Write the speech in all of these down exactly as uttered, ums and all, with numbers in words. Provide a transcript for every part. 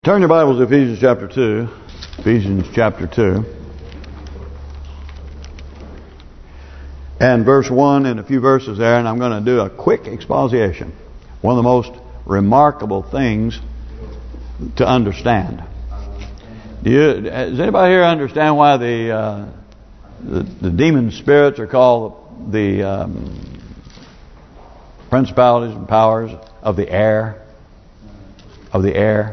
Turn your Bibles to Ephesians chapter two. Ephesians chapter two. And verse one and a few verses there, and I'm going to do a quick exposition. One of the most remarkable things to understand. Do you, does anybody here understand why the uh, the, the demon spirits are called the um, principalities and powers of the air? Of the air?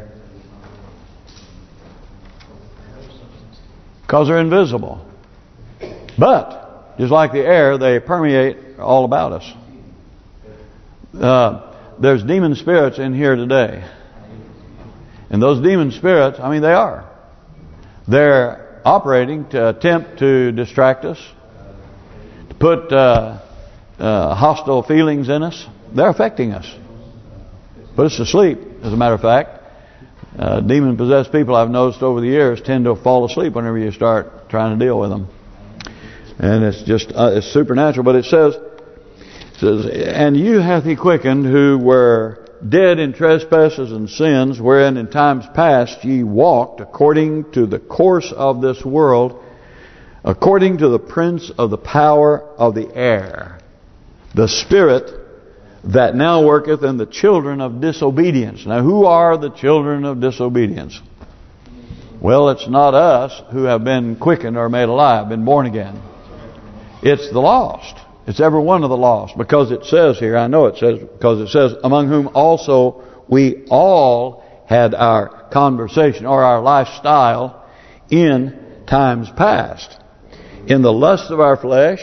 Because they're invisible. But, just like the air, they permeate all about us. Uh, there's demon spirits in here today. And those demon spirits, I mean they are. They're operating to attempt to distract us. To put uh, uh, hostile feelings in us. They're affecting us. Put us to sleep, as a matter of fact. Uh, demon-possessed people, I've noticed over the years, tend to fall asleep whenever you start trying to deal with them. And it's just, uh, it's supernatural. But it says, it says, and you hath he quickened who were dead in trespasses and sins, wherein in times past ye walked according to the course of this world, according to the prince of the power of the air, the spirit that now worketh in the children of disobedience. Now, who are the children of disobedience? Well, it's not us who have been quickened or made alive, been born again. It's the lost. It's every one of the lost. Because it says here, I know it says, because it says, among whom also we all had our conversation or our lifestyle in times past. In the lust of our flesh,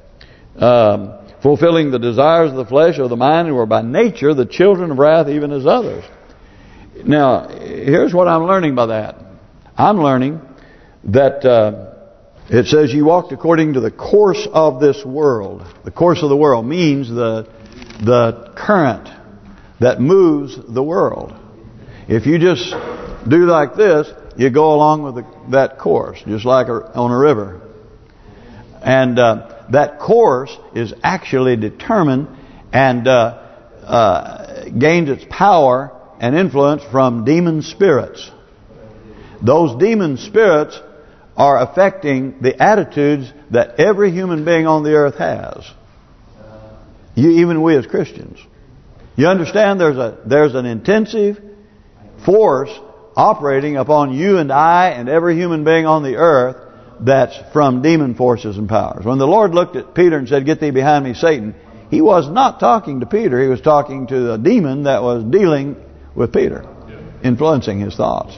um, fulfilling the desires of the flesh or the mind, and were by nature the children of wrath, even as others. Now, here's what I'm learning by that. I'm learning that uh, it says you walked according to the course of this world. The course of the world means the the current that moves the world. If you just do like this, you go along with the, that course, just like a, on a river. And uh, that course is actually determined and uh, uh, gains its power and influence from demon spirits. Those demon spirits are affecting the attitudes that every human being on the earth has. You, even we as Christians. You understand there's a there's an intensive force operating upon you and I and every human being on the earth that's from demon forces and powers. When the Lord looked at Peter and said, "Get thee behind me, Satan," He was not talking to Peter. He was talking to the demon that was dealing with Peter, influencing his thoughts.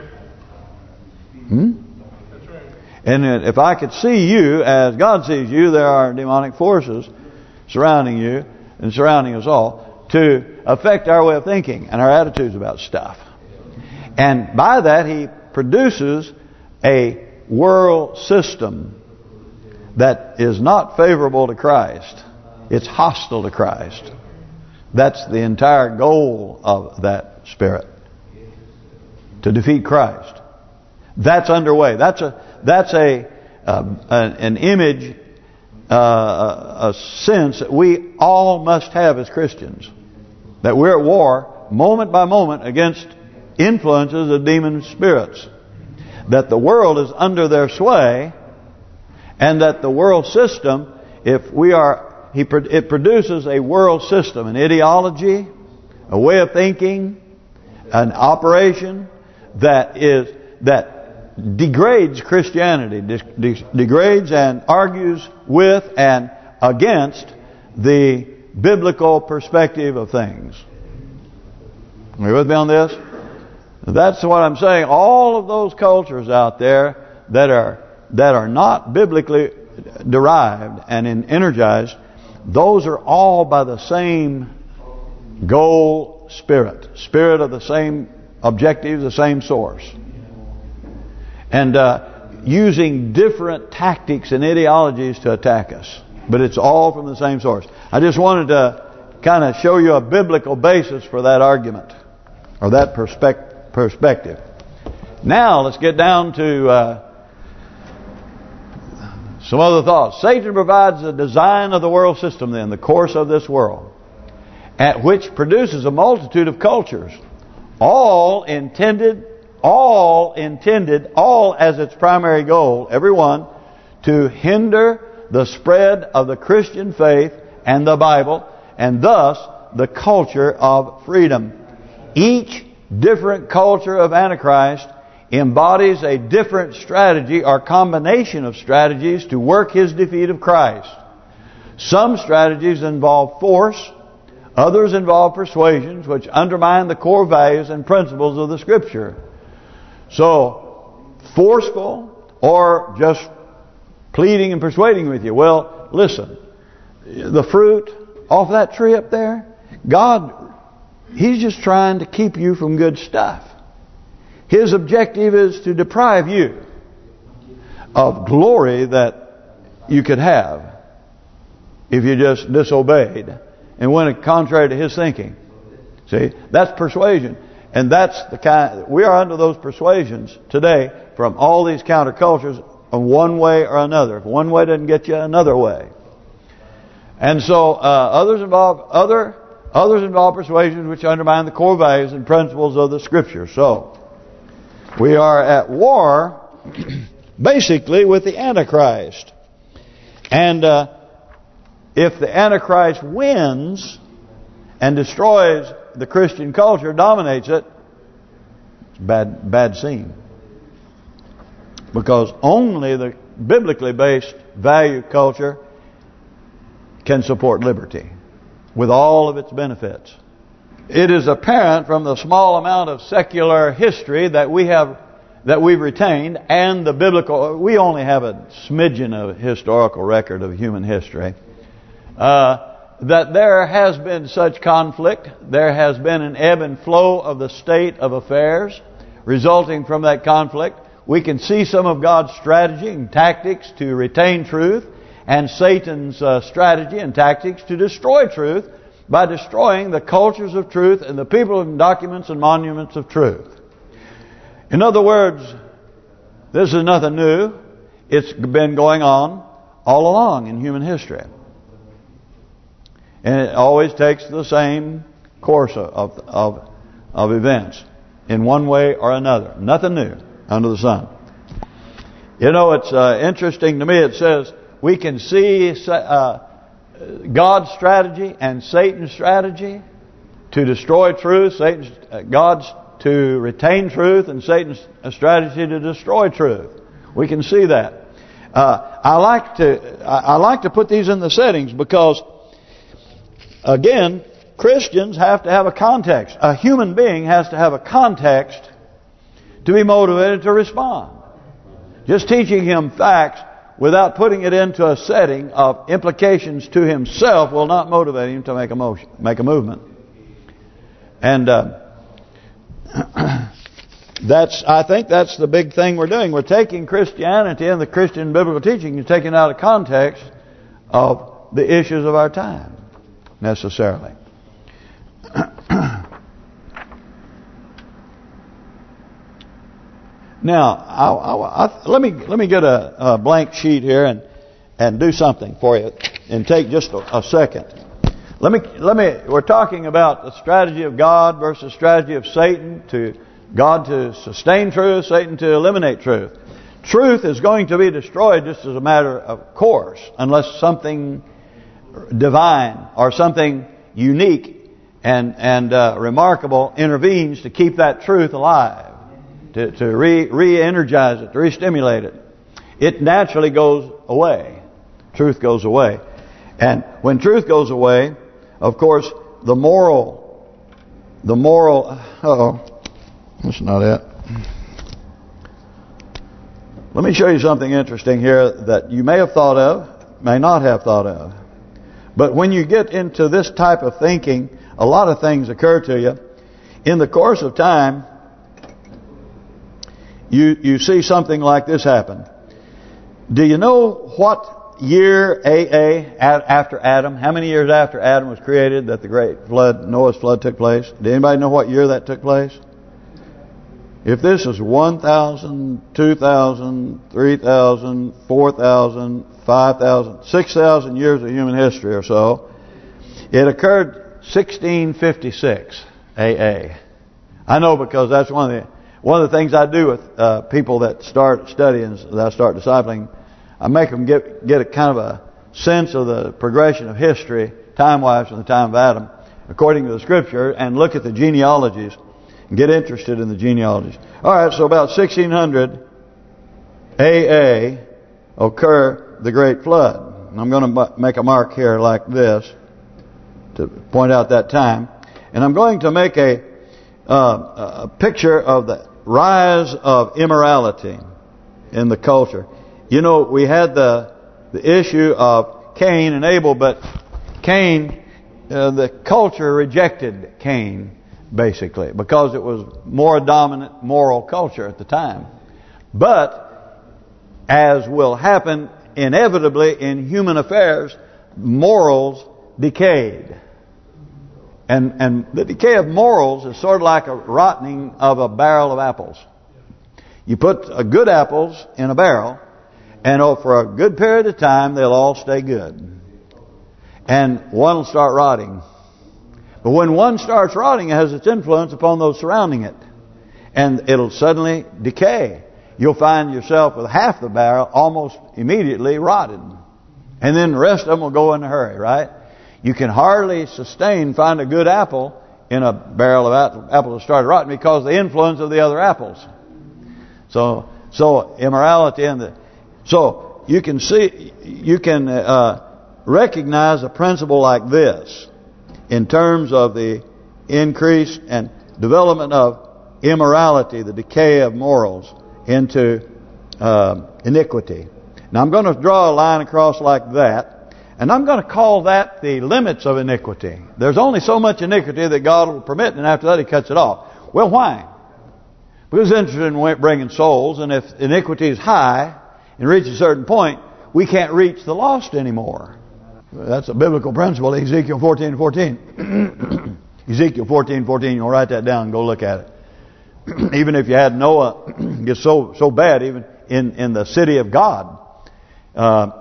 Hmm? And if I could see you as God sees you, there are demonic forces surrounding you and surrounding us all to affect our way of thinking and our attitudes about stuff. And by that, He produces a world system that is not favorable to Christ. It's hostile to Christ. That's the entire goal of that spirit. To defeat Christ. That's underway. That's a that's a uh, an image, uh, a sense that we all must have as Christians. That we're at war moment by moment against influences of demon spirits. That the world is under their sway, and that the world system, if we are, he it produces a world system, an ideology, a way of thinking, an operation that is that degrades Christianity, de degrades and argues with and against the biblical perspective of things. Are you with me on this? That's what I'm saying. All of those cultures out there that are that are not biblically derived and energized, those are all by the same goal spirit, spirit of the same objective, the same source, and uh, using different tactics and ideologies to attack us. But it's all from the same source. I just wanted to kind of show you a biblical basis for that argument or that perspective. Perspective. Now let's get down to uh, some other thoughts. Satan provides the design of the world system then, the course of this world, at which produces a multitude of cultures, all intended all intended, all as its primary goal, every one, to hinder the spread of the Christian faith and the Bible, and thus the culture of freedom. Each different culture of Antichrist embodies a different strategy or combination of strategies to work his defeat of Christ. Some strategies involve force, others involve persuasions, which undermine the core values and principles of the Scripture. So, forceful or just pleading and persuading with you. Well, listen, the fruit off that tree up there, God, He's just trying to keep you from good stuff. His objective is to deprive you of glory that you could have if you just disobeyed and went contrary to His thinking. See, that's persuasion. And that's the kind, we are under those persuasions today from all these countercultures in one way or another. If one way doesn't get you, another way. And so uh, others involve other others involve persuasions which undermine the core values and principles of the Scripture. So we are at war, basically, with the Antichrist. And uh, if the Antichrist wins and destroys the Christian culture, dominates it, it's a bad, bad scene. Because only the biblically based value culture can support liberty with all of its benefits. It is apparent from the small amount of secular history that we have, that we've retained, and the biblical. We only have a smidgen of historical record of human history. Uh, that there has been such conflict. There has been an ebb and flow of the state of affairs resulting from that conflict. We can see some of God's strategy and tactics to retain truth, and Satan's uh, strategy and tactics to destroy truth by destroying the cultures of truth and the people and documents and monuments of truth. In other words, this is nothing new. It's been going on all along in human history. And it always takes the same course of of of events in one way or another. Nothing new under the sun. You know, it's uh, interesting to me. It says we can see uh, God's strategy and Satan's strategy to destroy truth. Satan's uh, God's to retain truth, and Satan's strategy to destroy truth. We can see that. Uh, I like to I, I like to put these in the settings because, again, Christians have to have a context. A human being has to have a context to be motivated to respond. Just teaching him facts without putting it into a setting of implications to himself will not motivate him to make a motion, make a movement. And uh, that's, I think that's the big thing we're doing. We're taking Christianity and the Christian biblical teaching and taking it out of context of the issues of our time, necessarily. Now, I, I, I, let me let me get a, a blank sheet here and and do something for you, and take just a, a second. Let me let me. We're talking about the strategy of God versus strategy of Satan. To God to sustain truth, Satan to eliminate truth. Truth is going to be destroyed just as a matter of course, unless something divine or something unique and and uh, remarkable intervenes to keep that truth alive, to to re re-energize it, to re-stimulate it. It naturally goes away. Truth goes away, and when truth goes away, of course, the moral, the moral. Uh oh, that's not it. Let me show you something interesting here that you may have thought of, may not have thought of. But when you get into this type of thinking, a lot of things occur to you. In the course of time, you you see something like this happen. Do you know what year A A after Adam? How many years after Adam was created that the great flood, Noah's flood, took place? Did anybody know what year that took place? If this is one thousand, two thousand, three thousand, four thousand, five thousand, six thousand years of human history or so, it occurred sixteen fifty-six A A. I know because that's one of the one of the things I do with uh, people that start studying, that I start discipling, I make them get get a kind of a sense of the progression of history, time-wise, from the time of Adam, according to the Scripture, and look at the genealogies and get interested in the genealogies. All right, so about sixteen hundred A A occur the Great Flood. And I'm going to make a mark here like this to point out that time. And I'm going to make a, uh, a picture of the rise of immorality in the culture. You know, we had the the issue of Cain and Abel, but Cain, uh, the culture rejected Cain, basically, because it was more dominant moral culture at the time. But, as will happen inevitably in human affairs, morals decayed. And and the decay of morals is sort of like a rotting of a barrel of apples. You put a good apples in a barrel, and oh, for a good period of time, they'll all stay good. And one will start rotting. But when one starts rotting, it has its influence upon those surrounding it. And it'll suddenly decay. You'll find yourself with half the barrel almost immediately rotted. And then the rest of them will go in a hurry, right? You can hardly sustain, find a good apple in a barrel of apples that started rotting because of the influence of the other apples. So, so immorality and the so you can see, you can uh, recognize a principle like this in terms of the increase and development of immorality, the decay of morals into uh, iniquity. Now I'm going to draw a line across like that, and I'm going to call that the limits of iniquity. There's only so much iniquity that God will permit, and after that He cuts it off. Well, why? Because He's interested in bringing souls, and if iniquity is high and reaches a certain point, we can't reach the lost anymore. That's a biblical principle, Ezekiel fourteen fourteen. Ezekiel fourteen fourteen, you'll write that down and go look at it. Even if you had Noah get so so bad, even in, in the city of God, uh,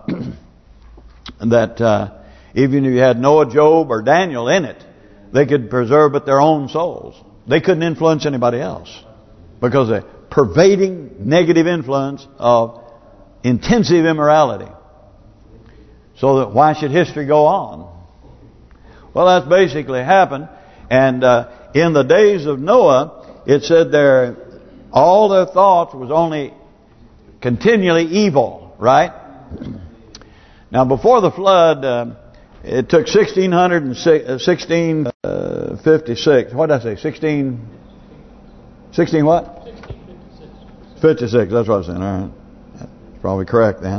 that uh, even if you had Noah, Job, or Daniel in it, they could preserve but their own souls. They couldn't influence anybody else because of the pervading negative influence of intensive immorality. So that why should history go on? Well, that's basically happened. And uh, in the days of Noah, it said there, all their thoughts was only continually evil, right? Now, before the flood, uh, it took sixteen fifty-six. What did I say? Sixteen. Sixteen what? Fifty-six. That's what I was saying. All right. Probably correct then.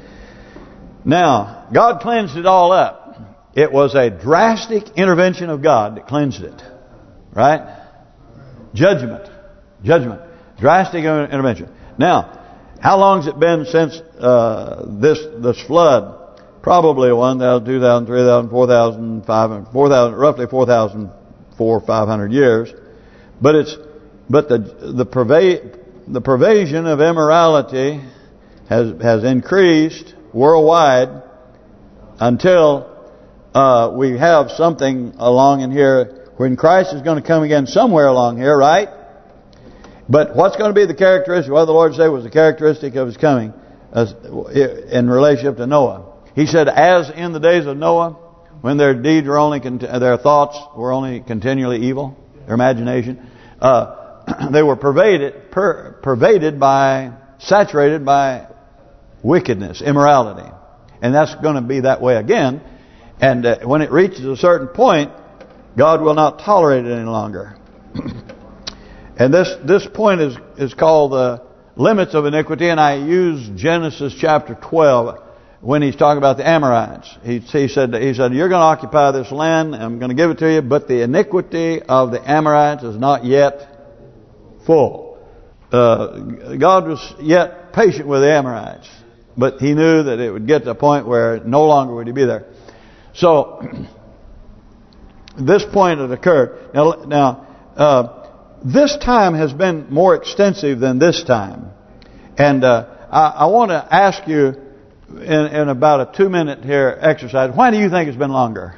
Now, God cleansed it all up. It was a drastic intervention of God that cleansed it. Right? Judgment. Judgment. Drastic intervention. Now, how long has it been since uh, this this flood? Probably one thousand, two thousand, three thousand, four thousand, five thousand, four thousand, roughly four thousand four hundred, five hundred years. But it's but the the pervade the pervasion of immorality has has increased worldwide until uh, we have something along in here when Christ is going to come again somewhere along here, right? But what's going to be the characteristic? What the Lord said was the characteristic of His coming as, in relationship to Noah. He said, as in the days of Noah, when their deeds were only, their thoughts were only continually evil, their imagination, uh, they were pervaded, per, pervaded by, saturated by wickedness, immorality. And that's going to be that way again. And uh, when it reaches a certain point, God will not tolerate it any longer. And this this point is is called the limits of iniquity. And I use Genesis chapter twelve when He's talking about the Amorites. He, he said he said you're going to occupy this land. I'm going to give it to you, but the iniquity of the Amorites is not yet full. Uh, God was yet patient with the Amorites, but He knew that it would get to a point where no longer would He be there. So this point had occurred. Now, now uh, this time has been more extensive than this time, and uh, I, I want to ask you in, in about a two-minute here exercise. Why do you think it's been longer?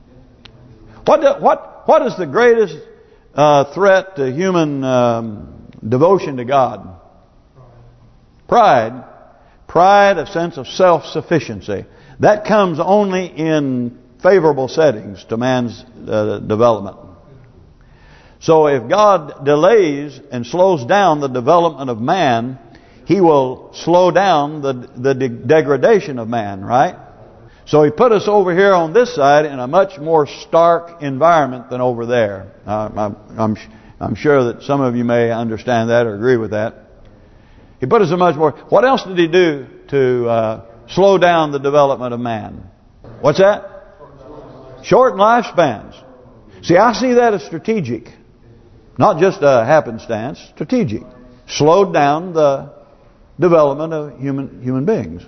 What do, what what is the greatest uh, threat to human um, Devotion to God. Pride. Pride, a sense of self-sufficiency. That comes only in favorable settings to man's uh, development. So if God delays and slows down the development of man, He will slow down the the de degradation of man, right? So He put us over here on this side in a much more stark environment than over there. Uh, I'm, I'm I'm sure that some of you may understand that or agree with that. He put us in much more. What else did He do to uh, slow down the development of man? What's that? Shorten lifespans. See, I see that as strategic. Not just a happenstance, strategic. Slowed down the development of human human beings.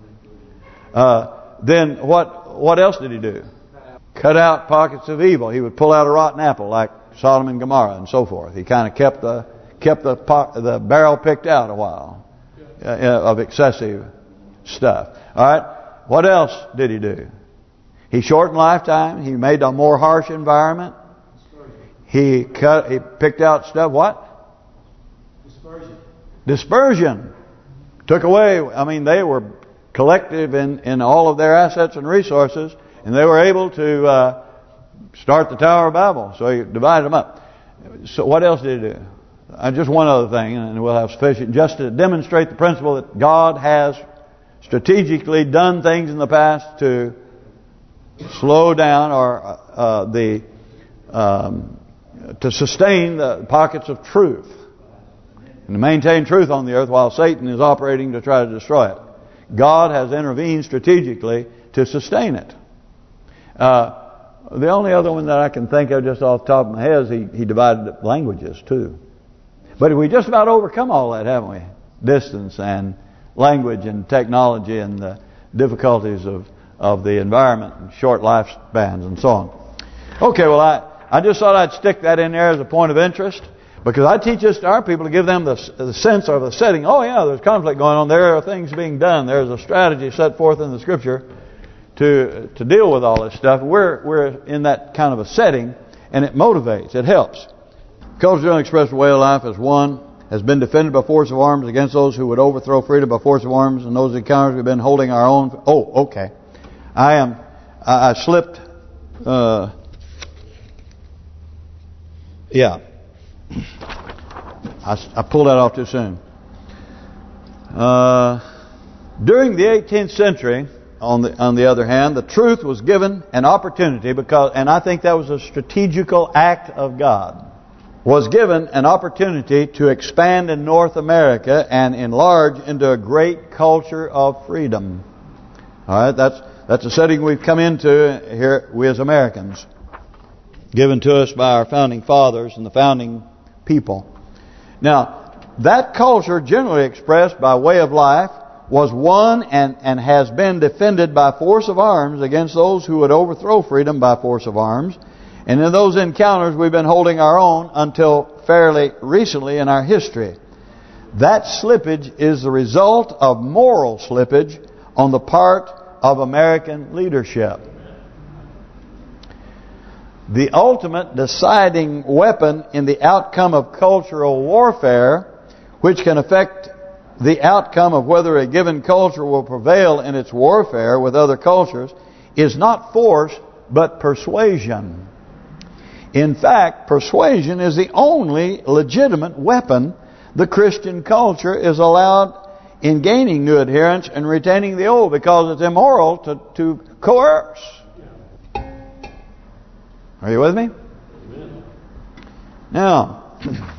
Uh, then what what else did He do? Cut out pockets of evil. He would pull out a rotten apple like Sodom and Gomorrah and so forth. He kind of kept the kept the the barrel picked out a while uh, of excessive stuff. All right. What else did He do? He shortened lifetime. He made a more harsh environment. He cut. He picked out stuff. What? Dispersion. Dispersion. Took away. I mean, they were collective in in all of their assets and resources, and they were able to uh, start the Tower of Babel. So He divided them up. So what else did He do? Uh, just one other thing, and we'll have sufficient, just to demonstrate the principle that God has strategically done things in the past to slow down or uh, the um, to sustain the pockets of truth and to maintain truth on the earth while Satan is operating to try to destroy it. God has intervened strategically to sustain it. Uh, the only other one that I can think of just off the top of my head is He, he divided languages too. But we just about overcome all that, haven't we? Distance and language and technology and the difficulties of of the environment and short lifespans and so on. Okay, well I I just thought I'd stick that in there as a point of interest because I teach this to our people to give them the, the sense of the setting. Oh yeah, there's conflict going on. There are things being done. There's a strategy set forth in the Scripture to to deal with all this stuff. We're we're in that kind of a setting, and it motivates. It helps. Cultural expressed way of life as one has been defended by force of arms against those who would overthrow freedom by force of arms. And those encounters we've been holding our own. Oh, okay. I am. I, I slipped. Uh, yeah. I, I pulled that off too soon. Uh, during the eighteenth century, on the on the other hand, the truth was given an opportunity because, and I think that was a strategical act of God, was given an opportunity to expand in North America and enlarge into a great culture of freedom. All right, that's that's a setting we've come into here, we as Americans, given to us by our founding fathers and the founding people. Now, that culture, generally expressed by way of life, was won and, and has been defended by force of arms against those who would overthrow freedom by force of arms. And in those encounters, we've been holding our own until fairly recently in our history. That slippage is the result of moral slippage on the part of American leadership. The ultimate deciding weapon in the outcome of cultural warfare, which can affect the outcome of whether a given culture will prevail in its warfare with other cultures, is not force, but persuasion. In fact, persuasion is the only legitimate weapon the Christian culture is allowed in gaining new adherents and retaining the old, because it's immoral to, to coerce. Are you with me? Amen. Now,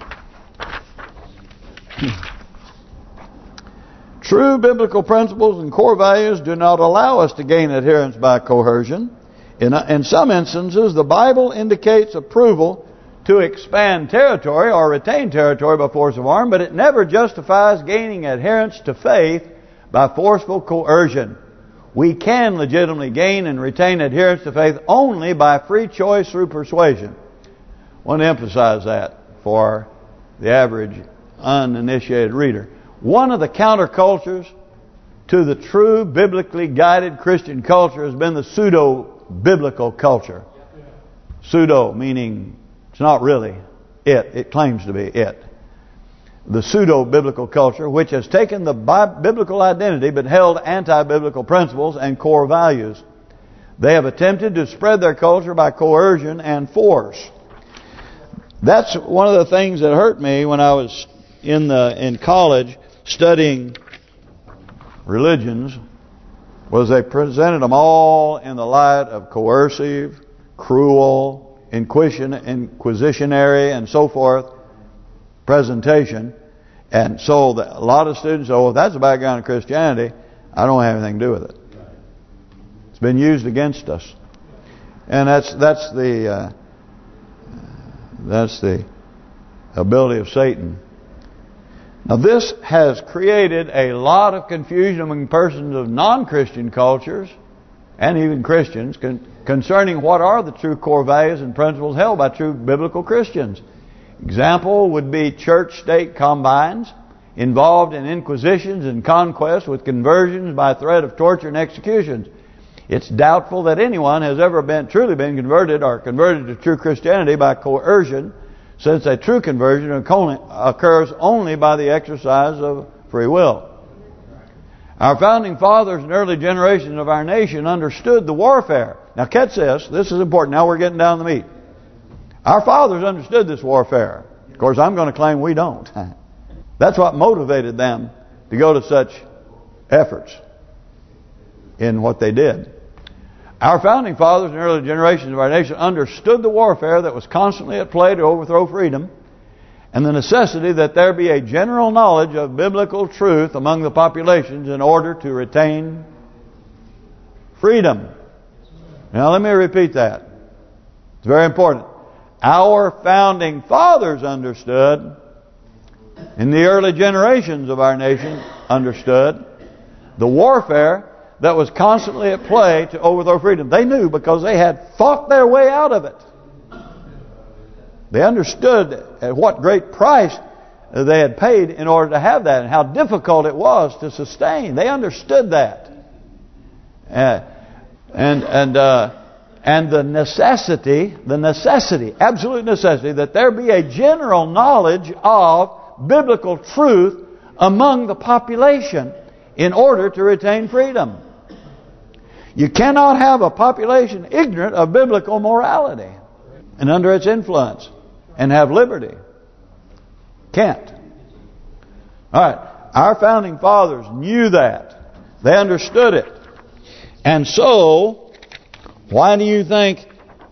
true biblical principles and core values do not allow us to gain adherence by coercion. In, in some instances, the Bible indicates approval to expand territory or retain territory by force of arm, but it never justifies gaining adherence to faith by forceful coercion. We can legitimately gain and retain adherence to faith only by free choice through persuasion. I want to emphasize that for the average uninitiated reader. One of the countercultures to the true biblically guided Christian culture has been the pseudo-biblical culture. Pseudo meaning it's not really it. It claims to be it. the pseudo-biblical culture, which has taken the biblical identity but held anti-biblical principles and core values. They have attempted to spread their culture by coercion and force. That's one of the things that hurt me when I was in the in college studying religions, was they presented them all in the light of coercive, cruel, inquisition, inquisitionary, and so forth presentation. And so the, a lot of students say, oh, if that's the background of Christianity, I don't have anything to do with it. It's been used against us. And that's that's the uh, that's the ability of Satan. Now this has created a lot of confusion among persons of non-Christian cultures and even Christians con concerning what are the true core values and principles held by true biblical Christians. Example would be church-state combines involved in inquisitions and conquests with conversions by threat of torture and executions. It's doubtful that anyone has ever been truly been converted or converted to true Christianity by coercion, since a true conversion occurs only by the exercise of free will. Our founding fathers and early generations of our nation understood the warfare. Now catch this, this is important. Now we're getting down to the meat. Our fathers understood this warfare. Of course, I'm going to claim we don't. That's what motivated them to go to such efforts in what they did. Our founding fathers and early generations of our nation understood the warfare that was constantly at play to overthrow freedom, and the necessity that there be a general knowledge of biblical truth among the populations in order to retain freedom. Now let me repeat that. It's very important. Our founding fathers understood, in the early generations of our nation understood, the warfare that was constantly at play to overthrow freedom. They knew because they had fought their way out of it. They understood at what great price they had paid in order to have that, and how difficult it was to sustain. They understood that, uh, and and uh, and the necessity, the necessity, absolute necessity, that there be a general knowledge of biblical truth among the population in order to retain freedom. You cannot have a population ignorant of biblical morality and under its influence and have liberty. Can't. All right. Our founding fathers knew that. They understood it. And so, why do you think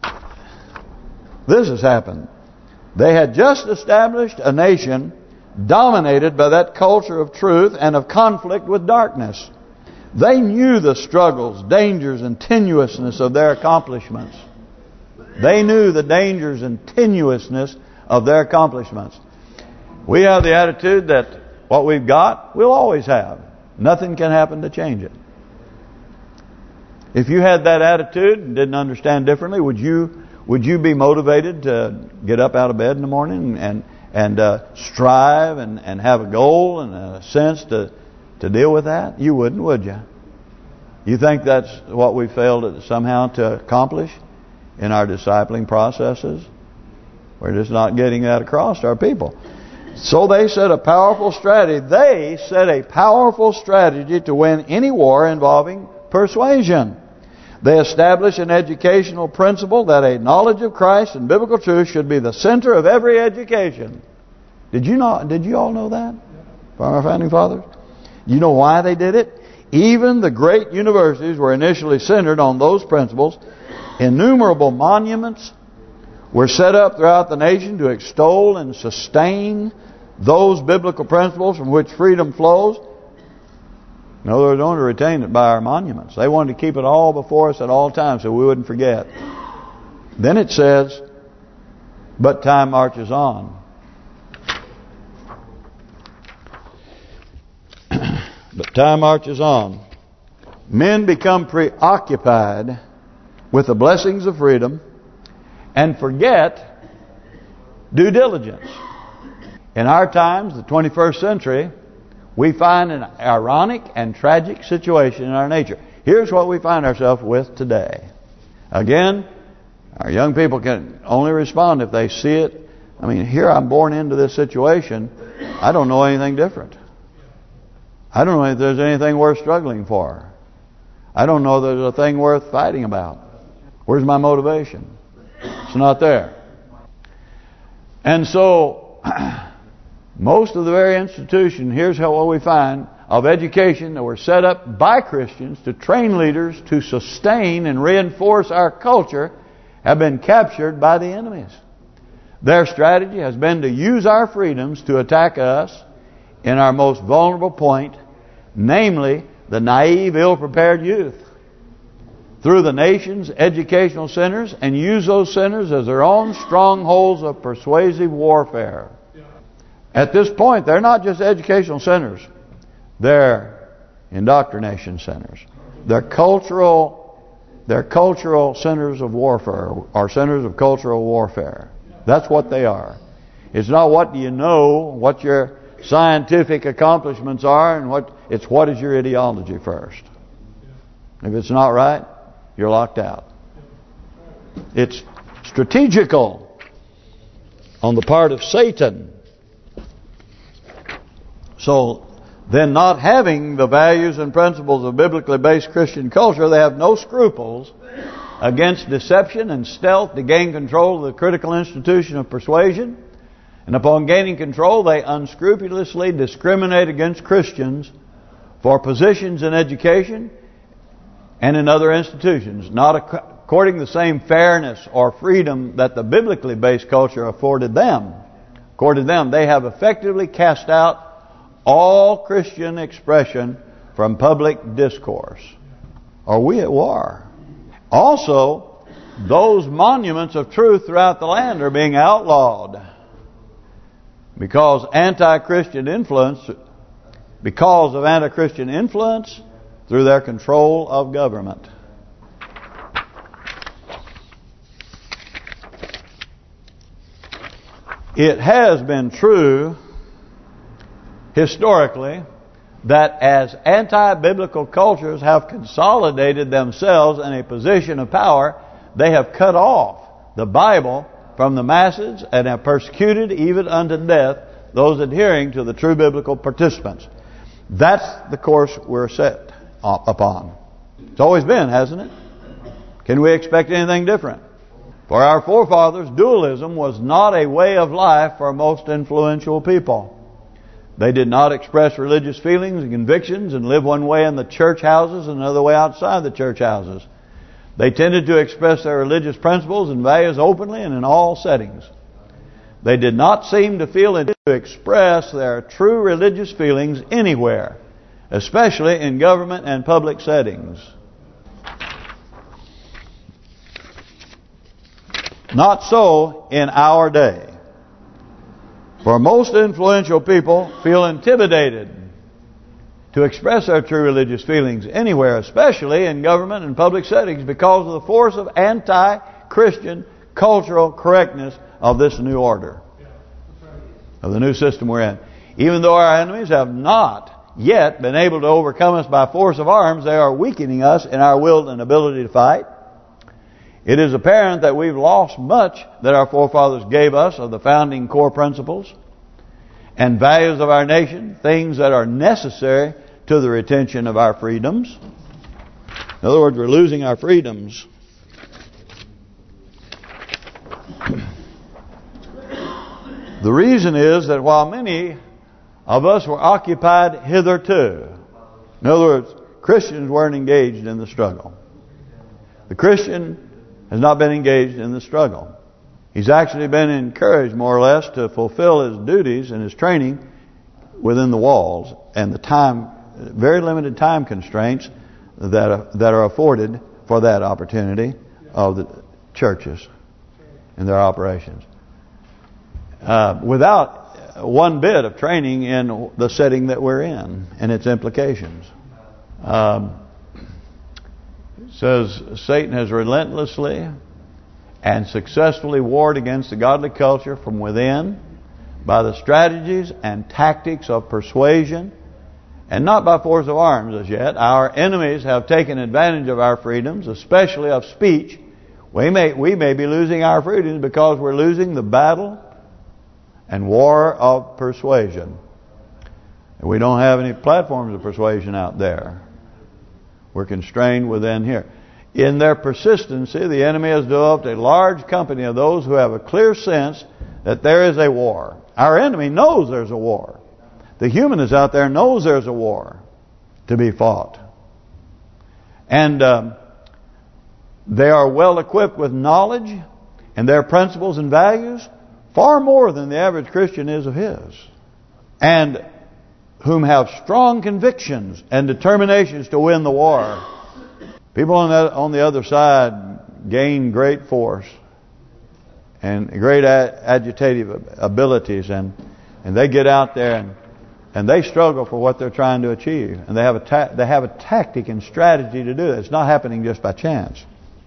this has happened? They had just established a nation dominated by that culture of truth and of conflict with darkness. They knew the struggles, dangers, and tenuousness of their accomplishments. They knew the dangers and tenuousness of their accomplishments. We have the attitude that what we've got, we'll always have. Nothing can happen to change it. If you had that attitude and didn't understand differently, would you would you be motivated to get up out of bed in the morning and and uh, strive and and have a goal and a sense to to deal with that? You wouldn't, would you? You think that's what we failed somehow to accomplish in our discipling processes? We're just not getting that across to our people. So they set a powerful strategy. They set a powerful strategy to win any war involving persuasion. They established an educational principle that a knowledge of Christ and biblical truth should be the center of every education. Did you not? Did you all know that from our founding fathers? You know why they did it? Even the great universities were initially centered on those principles. Innumerable monuments were set up throughout the nation to extol and sustain those biblical principles from which freedom flows. No, they were going to retain it by our monuments. They wanted to keep it all before us at all times so we wouldn't forget. Then it says, but time marches on. But time marches on. Men become preoccupied with the blessings of freedom and forget due diligence. In our times, the twenty-first century, we find an ironic and tragic situation in our nature. Here's what we find ourselves with today. Again, our young people can only respond if they see it I mean, here I'm born into this situation. I don't know anything different. I don't know if there's anything worth struggling for. I don't know there's a thing worth fighting about. Where's my motivation? It's not there. And so, most of the very institution, here's how what we find, of education that were set up by Christians to train leaders to sustain and reinforce our culture have been captured by the enemies. Their strategy has been to use our freedoms to attack us in our most vulnerable point, namely the naive, ill-prepared youth, through the nation's educational centers, and use those centers as their own strongholds of persuasive warfare. At this point, they're not just educational centers. They're indoctrination centers. They're cultural, they're cultural centers of warfare, or centers of cultural warfare. That's what they are. It's not what do you know, what your scientific accomplishments are, and what it's what is your ideology first. If it's not right, you're locked out. It's strategical on the part of Satan. So then, not having the values and principles of biblically based Christian culture, they have no scruples against deception and stealth to gain control of the critical institution of persuasion. And upon gaining control, they unscrupulously discriminate against Christians for positions in education and in other institutions, not according to the same fairness or freedom that the biblically based culture afforded them. According to them, they have effectively cast out all Christian expression from public discourse. Are we at war? Also, those monuments of truth throughout the land are being outlawed because anti-Christian influence, because of anti-Christian influence through their control of government. It has been true historically that as anti-biblical cultures have consolidated themselves in a position of power, they have cut off the Bible from the masses and have persecuted even unto death those adhering to the true biblical participants. That's the course we're set upon. It's always been, hasn't it? Can we expect anything different? For our forefathers, dualism was not a way of life for most influential people. They did not express religious feelings and convictions and live one way in the church houses and another way outside the church houses. They tended to express their religious principles and values openly and in all settings. They did not seem to feel the need to express their true religious feelings anywhere, especially in government and public settings. Not so in our day. For most influential people feel intimidated to express their true religious feelings anywhere, especially in government and public settings, because of the force of anti-Christian cultural correctness of this new order, of the new system we're in. Even though our enemies have not yet been able to overcome us by force of arms, they are weakening us in our will and ability to fight. It is apparent that we've lost much that our forefathers gave us of the founding core principles and values of our nation, things that are necessary to the retention of our freedoms. In other words, we're losing our freedoms. The reason is that while many of us were occupied hitherto, in other words, Christians weren't engaged in the struggle. The Christian has not been engaged in the struggle. He's actually been encouraged, more or less, to fulfill his duties and his training within the walls and the time, very limited time constraints that are, that are afforded for that opportunity of the churches and their operations. Uh, without one bit of training in the setting that we're in and its implications. Um, it says Satan has relentlessly and successfully warred against the godly culture from within by the strategies and tactics of persuasion, and not by force of arms as yet. Our enemies have taken advantage of our freedoms, especially of speech. We may we may be losing our freedoms because we're losing the battle and war of persuasion. We don't have any platforms of persuasion out there. We're constrained within here. In their persistency, the enemy has developed a large company of those who have a clear sense that there is a war. Our enemy knows there's a war. The humanist out there knows there's a war to be fought. And um, they are well equipped with knowledge and their principles and values far more than the average Christian is of his. And whom have strong convictions and determinations to win the war. People on the, on the other side gain great force and great agitative abilities, and and they get out there and and they struggle for what they're trying to achieve, and they have a ta they have a tactic and strategy to do it. It's not happening just by chance.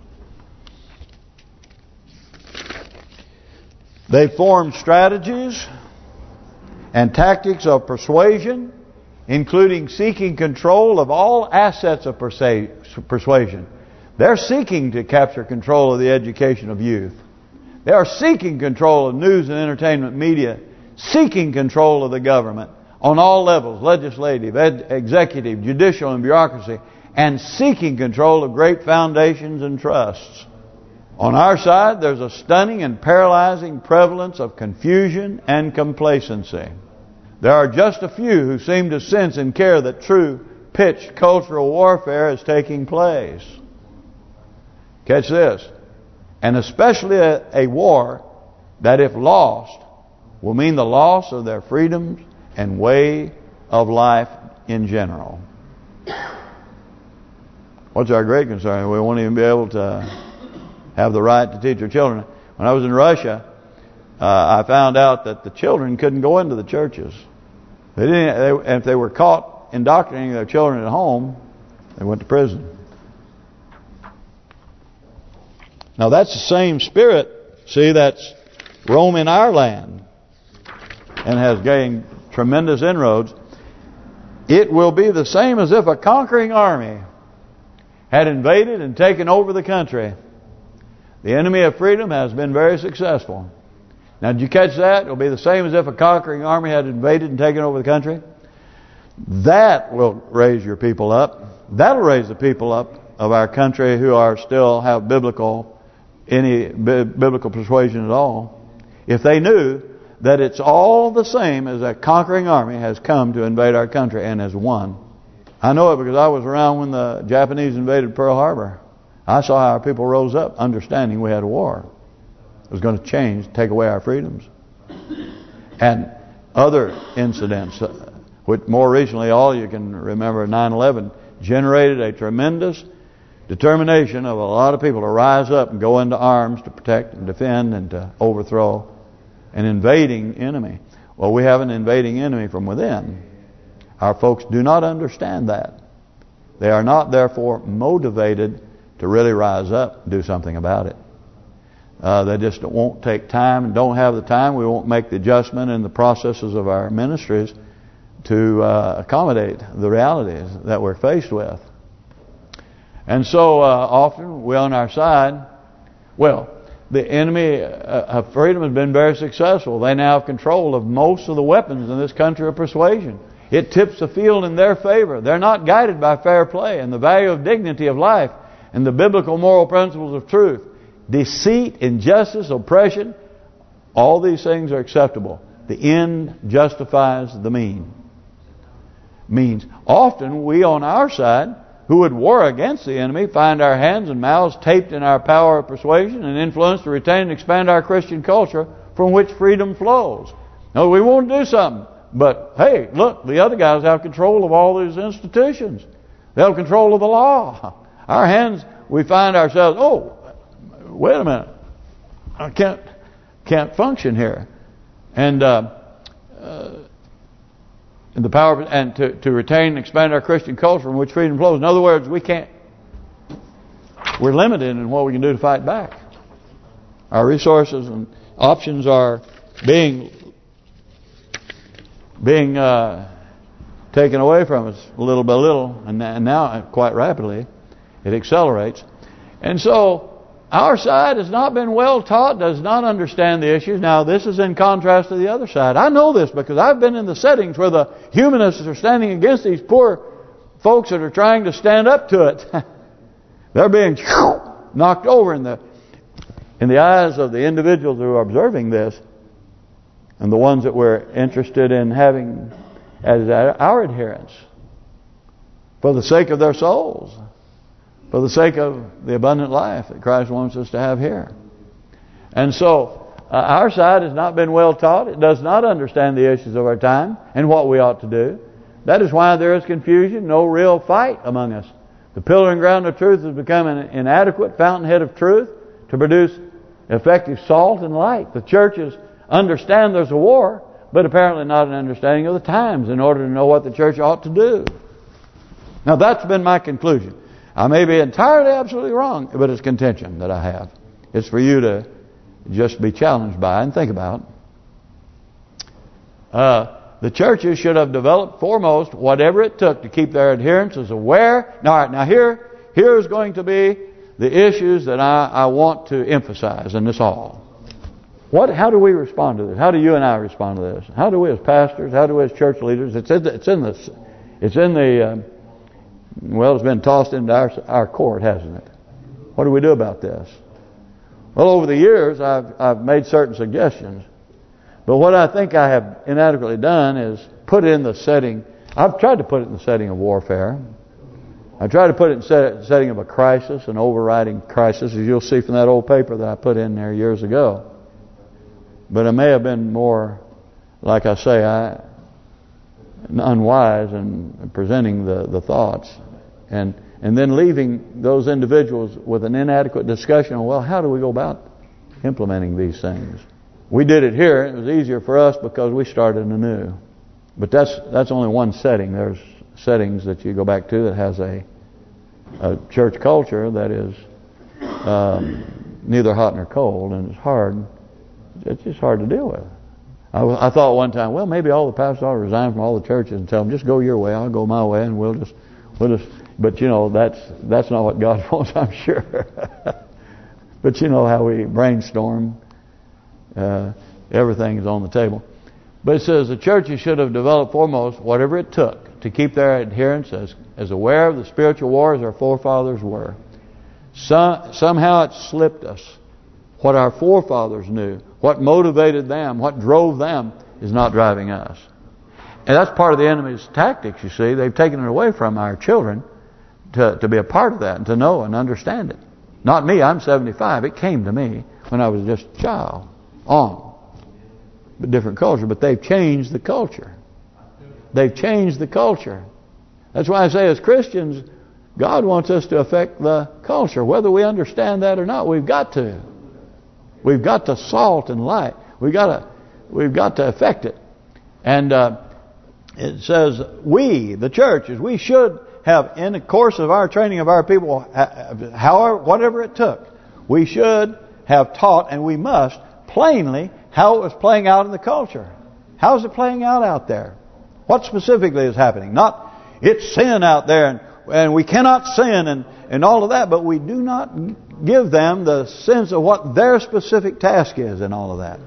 They form strategies and tactics of persuasion, including seeking control of all assets of persuasion. They're seeking to capture control of the education of youth. They are seeking control of news and entertainment media, seeking control of the government on all levels, legislative, ed executive, judicial, and bureaucracy, and seeking control of great foundations and trusts. On our side, there's a stunning and paralyzing prevalence of confusion and complacency. There are just a few who seem to sense and care that true pitched cultural warfare is taking place. Catch this. And especially a, a war that, if lost, will mean the loss of their freedoms and way of life in general. What's our great concern? We won't even be able to have the right to teach our children. When I was in Russia, uh, I found out that the children couldn't go into the churches. They didn't. They, if they were caught indoctrinating their children at home, they went to prison. Now that's the same spirit, see, that's roaming our land and has gained tremendous inroads. It will be the same as if a conquering army had invaded and taken over the country. The enemy of freedom has been very successful. Now, did you catch that? It will be the same as if a conquering army had invaded and taken over the country. That will raise your people up. That'll raise the people up of our country who are still have biblical, any biblical persuasion at all. If they knew that it's all the same as a conquering army has come to invade our country and has won. I know it because I was around when the Japanese invaded Pearl Harbor. I saw how our people rose up, understanding we had a war. It was going to change, take away our freedoms. And other incidents, which more recently, all you can remember, nine eleven, generated a tremendous determination of a lot of people to rise up and go into arms to protect and defend and to overthrow an invading enemy. Well, we have an invading enemy from within. Our folks do not understand that. They are not, therefore, motivated to really rise up and do something about it. Uh, they just won't take time and don't have the time. We won't make the adjustment in the processes of our ministries to uh, accommodate the realities that we're faced with. And so uh, often we on our side, well, the enemy of freedom has been very successful. They now have control of most of the weapons in this country of persuasion. It tips the field in their favor. They're not guided by fair play and the value of dignity of life and the biblical moral principles of truth. Deceit, injustice, oppression, all these things are acceptable. The end justifies the mean. Means often we on our side, who would war against the enemy, find our hands and mouths taped in our power of persuasion and influence to retain and expand our Christian culture from which freedom flows. No, we won't do something. But, hey, look, the other guys have control of all these institutions. They have control of the law. Our hands, we find ourselves, oh, wait a minute, I can't can't function here. And uh, uh, and the power and to, to retain and expand our Christian culture from which freedom flows. In other words, we can't, we're limited in what we can do to fight back. Our resources and options are being being uh, taken away from us little by little, and now quite rapidly it accelerates. And so our side has not been well taught, does not understand the issues. Now, this is in contrast to the other side. I know this because I've been in the settings where the humanists are standing against these poor folks that are trying to stand up to it. They're being knocked over in the in the eyes of the individuals who are observing this, and the ones that we're interested in having as our adherents, for the sake of their souls, for the sake of the abundant life that Christ wants us to have here. And so uh, our side has not been well taught. It does not understand the issues of our time and what we ought to do. That is why there is confusion, no real fight among us. The pillar and ground of truth has become an inadequate fountainhead of truth to produce effective salt and light. The churches understand there's a war, but apparently not an understanding of the times in order to know what the church ought to do. Now that's been my conclusion. I may be entirely absolutely wrong, but it's contention that I have. It's for you to just be challenged by and think about. Uh, the churches should have developed foremost whatever it took to keep their adherents as aware. Now, all right, now here, here is going to be the issues that I, I want to emphasize in this all. What? How do we respond to this? How do you and I respond to this? How do we as pastors? How do we as church leaders? It's in the, it's in the, it's in the uh, well, it's been tossed into our our court, hasn't it? What do we do about this? Well, over the years, I've I've made certain suggestions, but what I think I have inadequately done is put it in the setting. I've tried to put it in the setting of warfare. I tried to put it in the setting of a crisis, an overriding crisis, as you'll see from that old paper that I put in there years ago. But I may have been more, like I say, I unwise in presenting the, the thoughts. And and then leaving those individuals with an inadequate discussion on, well, how do we go about implementing these things? We did it here. It was easier for us because we started anew. But that's that's only one setting. There's settings that you go back to that has a, a church culture that is um, neither hot nor cold, and it's hard. It's just hard to deal with. I, I thought one time, well, maybe all the pastors ought to resign from all the churches and tell them, just go your way, I'll go my way, and we'll just, we'll just. But you know, that's that's not what God wants, I'm sure. But you know how we brainstorm. Uh, everything is on the table. But it says the churches should have developed foremost whatever it took to keep their adherents as as aware of the spiritual war as our forefathers were. Some, somehow it slipped us. What our forefathers knew, what motivated them, what drove them, is not driving us. And that's part of the enemy's tactics, you see. They've taken it away from our children to, to be a part of that and to know and understand it. Not me, I'm seventy-five. It came to me when I was just a child. On. But different culture. But they've changed the culture. They've changed the culture. That's why I say as Christians, God wants us to affect the culture. Whether we understand that or not, we've got to. We've got to salt and light. We've got to, we've got to affect it. And uh, it says, we, the churches, we should have, in the course of our training of our people, however, whatever it took, we should have taught, and we must, plainly, how it was playing out in the culture. How is it playing out out there? What specifically is happening? Not, it's sin out there, and, and we cannot sin, and, and all of that, but we do not give them the sense of what their specific task is in all of that.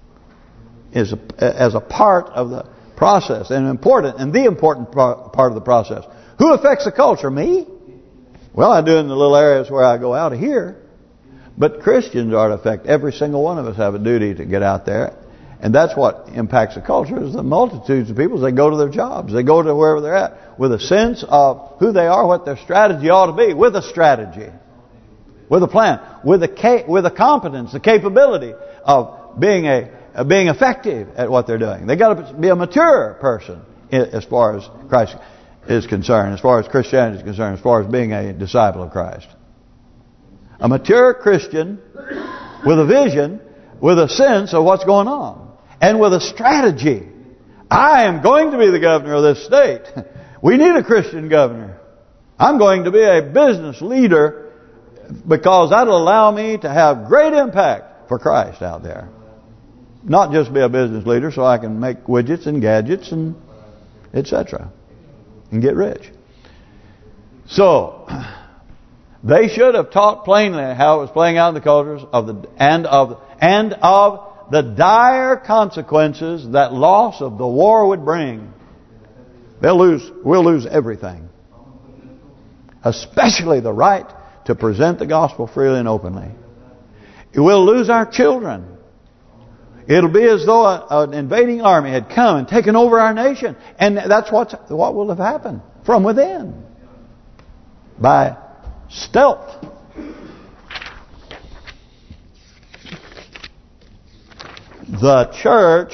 Is a, as a part of the process, and important, and the important part of the process. Who affects the culture? Me? Well, I do in the little areas where I go out of here. But Christians are to affect. Every single one of us have a duty to get out there. And that's what impacts the culture, is the multitudes of people as they go to their jobs. They go to wherever they're at with a sense of who they are, what their strategy ought to be, with a strategy. With a plan, with a with a competence, the capability of being a of being effective at what they're doing. They got to be a mature person as far as Christ is concerned, as far as Christianity is concerned, as far as being a disciple of Christ. A mature Christian with a vision, with a sense of what's going on, and with a strategy. I am going to be the governor of this state. We need a Christian governor. I'm going to be a business leader, because that'll allow me to have great impact for Christ out there. Not just be a business leader so I can make widgets and gadgets and et cetera and get rich. So, They should have taught plainly how it was playing out in the cultures of the and of and of the dire consequences that loss of the war would bring. They'll lose. We'll lose everything, especially the right to present the gospel freely and openly. We'll lose our children. It'll be as though a, an invading army had come and taken over our nation, and that's what's, what will have happened from within by stealth. The church,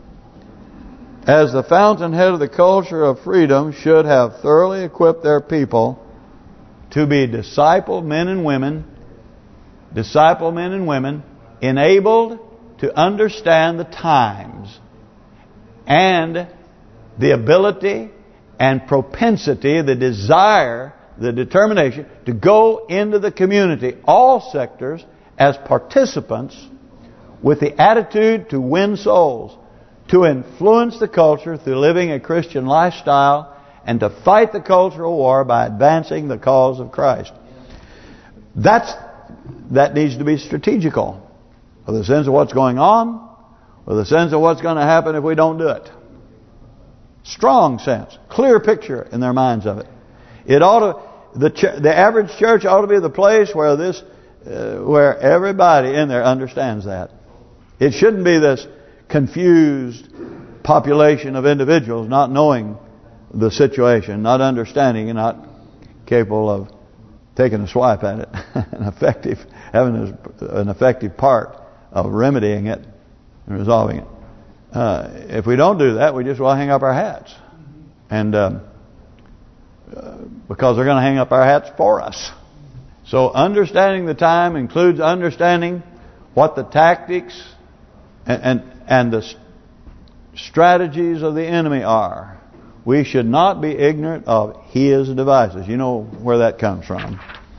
as the fountainhead of the culture of freedom, should have thoroughly equipped their people to be disciple men and women, disciple men and women, enabled to understand the times and the ability and propensity, the desire, the determination to go into the community, all sectors, as participants with the attitude to win souls, to influence the culture through living a Christian lifestyle, and to fight the cultural war by advancing the cause of Christ. That's that needs to be strategical, for the sense of what's going on, or the sense of what's going to happen if we don't do it. Strong sense, clear picture in their minds of it. It ought to the ch the average church ought to be the place where this, uh, where everybody in there understands that. It shouldn't be this confused population of individuals not knowing the situation, not understanding, and not capable of taking a swipe at it, an effective, having an effective part of remedying it and resolving it. Uh, if we don't do that, we just will hang up our hats, and um, uh, because they're going to hang up our hats for us. So understanding the time includes understanding what the tactics and and, and the strategies of the enemy are. We should not be ignorant of his devices. You know where that comes from.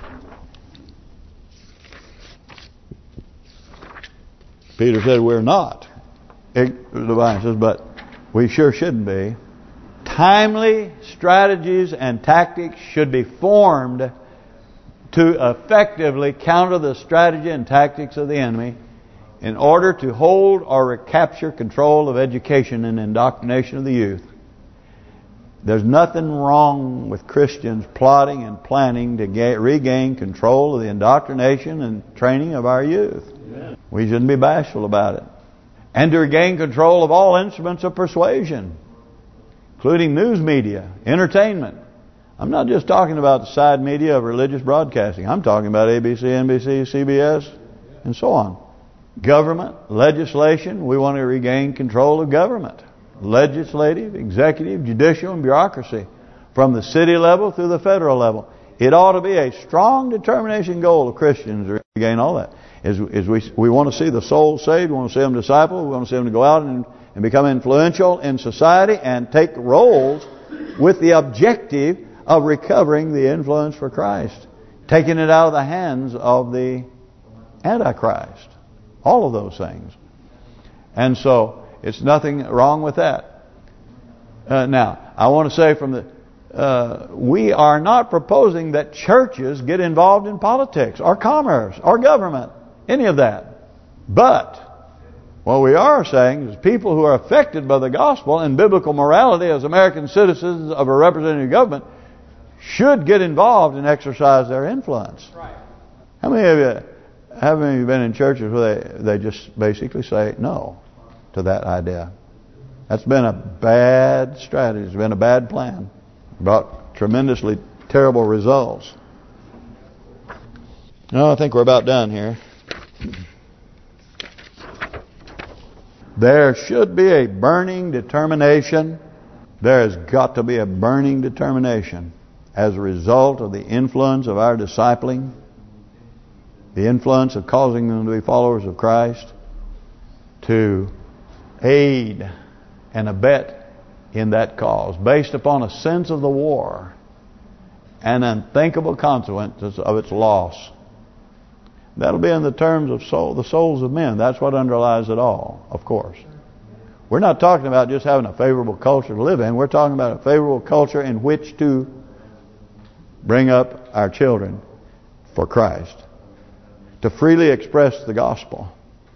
Peter said we're not ignorant of devices, but we sure shouldn't be. Timely strategies and tactics should be formed to effectively counter the strategy and tactics of the enemy in order to hold or recapture control of education and indoctrination of the youth. There's nothing wrong with Christians plotting and planning to get, regain control of the indoctrination and training of our youth. Amen. We shouldn't be bashful about it. And to regain control of all instruments of persuasion, including news media, entertainment. I'm not just talking about the side media of religious broadcasting. I'm talking about A B C, N B C, C B S, and so on. Government, legislation. We want to regain control of government. Legislative, executive, judicial, and bureaucracy, from the city level through the federal level. It ought to be a strong determination goal of Christians to regain all that. Is, is we we want to see the soul saved, we want to see them discipled, we want to see them to go out and, and become influential in society and take roles with the objective of recovering the influence for Christ, taking it out of the hands of the Antichrist. All of those things. And so it's nothing wrong with that. Uh, now, I want to say from the, uh, we are not proposing that churches get involved in politics or commerce or government, any of that. But what we are saying is people who are affected by the gospel and biblical morality as American citizens of a representative government should get involved and exercise their influence. Right. How many of you, how many of you been in churches where they, they just basically say no to that idea? That's been a bad strategy. It's been a bad plan. Brought tremendously terrible results. No, I think we're about done here. There should be a burning determination. There has got to be a burning determination as a result of the influence of our discipling, the influence of causing them to be followers of Christ, to aid and abet in that cause, based upon a sense of the war and unthinkable consequences of its loss. That'll be in the terms of soul, the souls of men. That's what underlies it all, of course. We're not talking about just having a favorable culture to live in. We're talking about a favorable culture in which to bring up our children, for Christ, to freely express the gospel.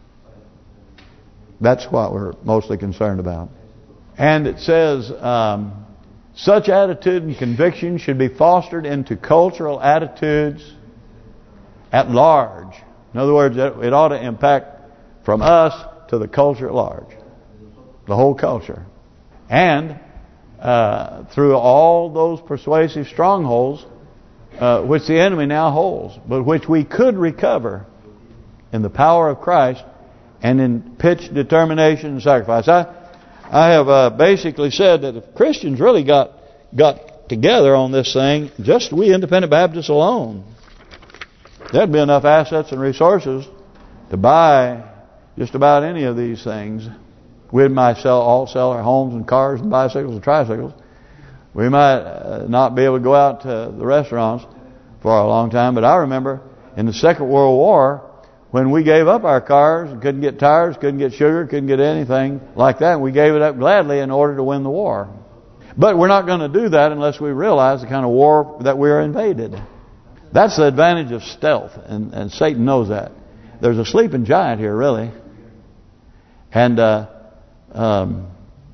That's what we're mostly concerned about. And it says, um, such attitude and conviction should be fostered into cultural attitudes at large. In other words, it ought to impact from us to the culture at large, the whole culture. And uh, through all those persuasive strongholds, uh, which the enemy now holds, but which we could recover in the power of Christ and in pitched determination and sacrifice. I I have uh, basically said that if Christians really got got together on this thing, just we independent Baptists alone, there'd be enough assets and resources to buy just about any of these things. We might sell all sell our homes and cars and bicycles and tricycles. We might uh, not be able to go out to the restaurants for a long time. But I remember in the Second World War, when we gave up our cars, couldn't get tires, couldn't get sugar, couldn't get anything like that, and we gave it up gladly in order to win the war. But we're not going to do that unless we realize the kind of war that we're invaded. That's the advantage of stealth, and, and Satan knows that. There's a sleeping giant here, really. And uh, um,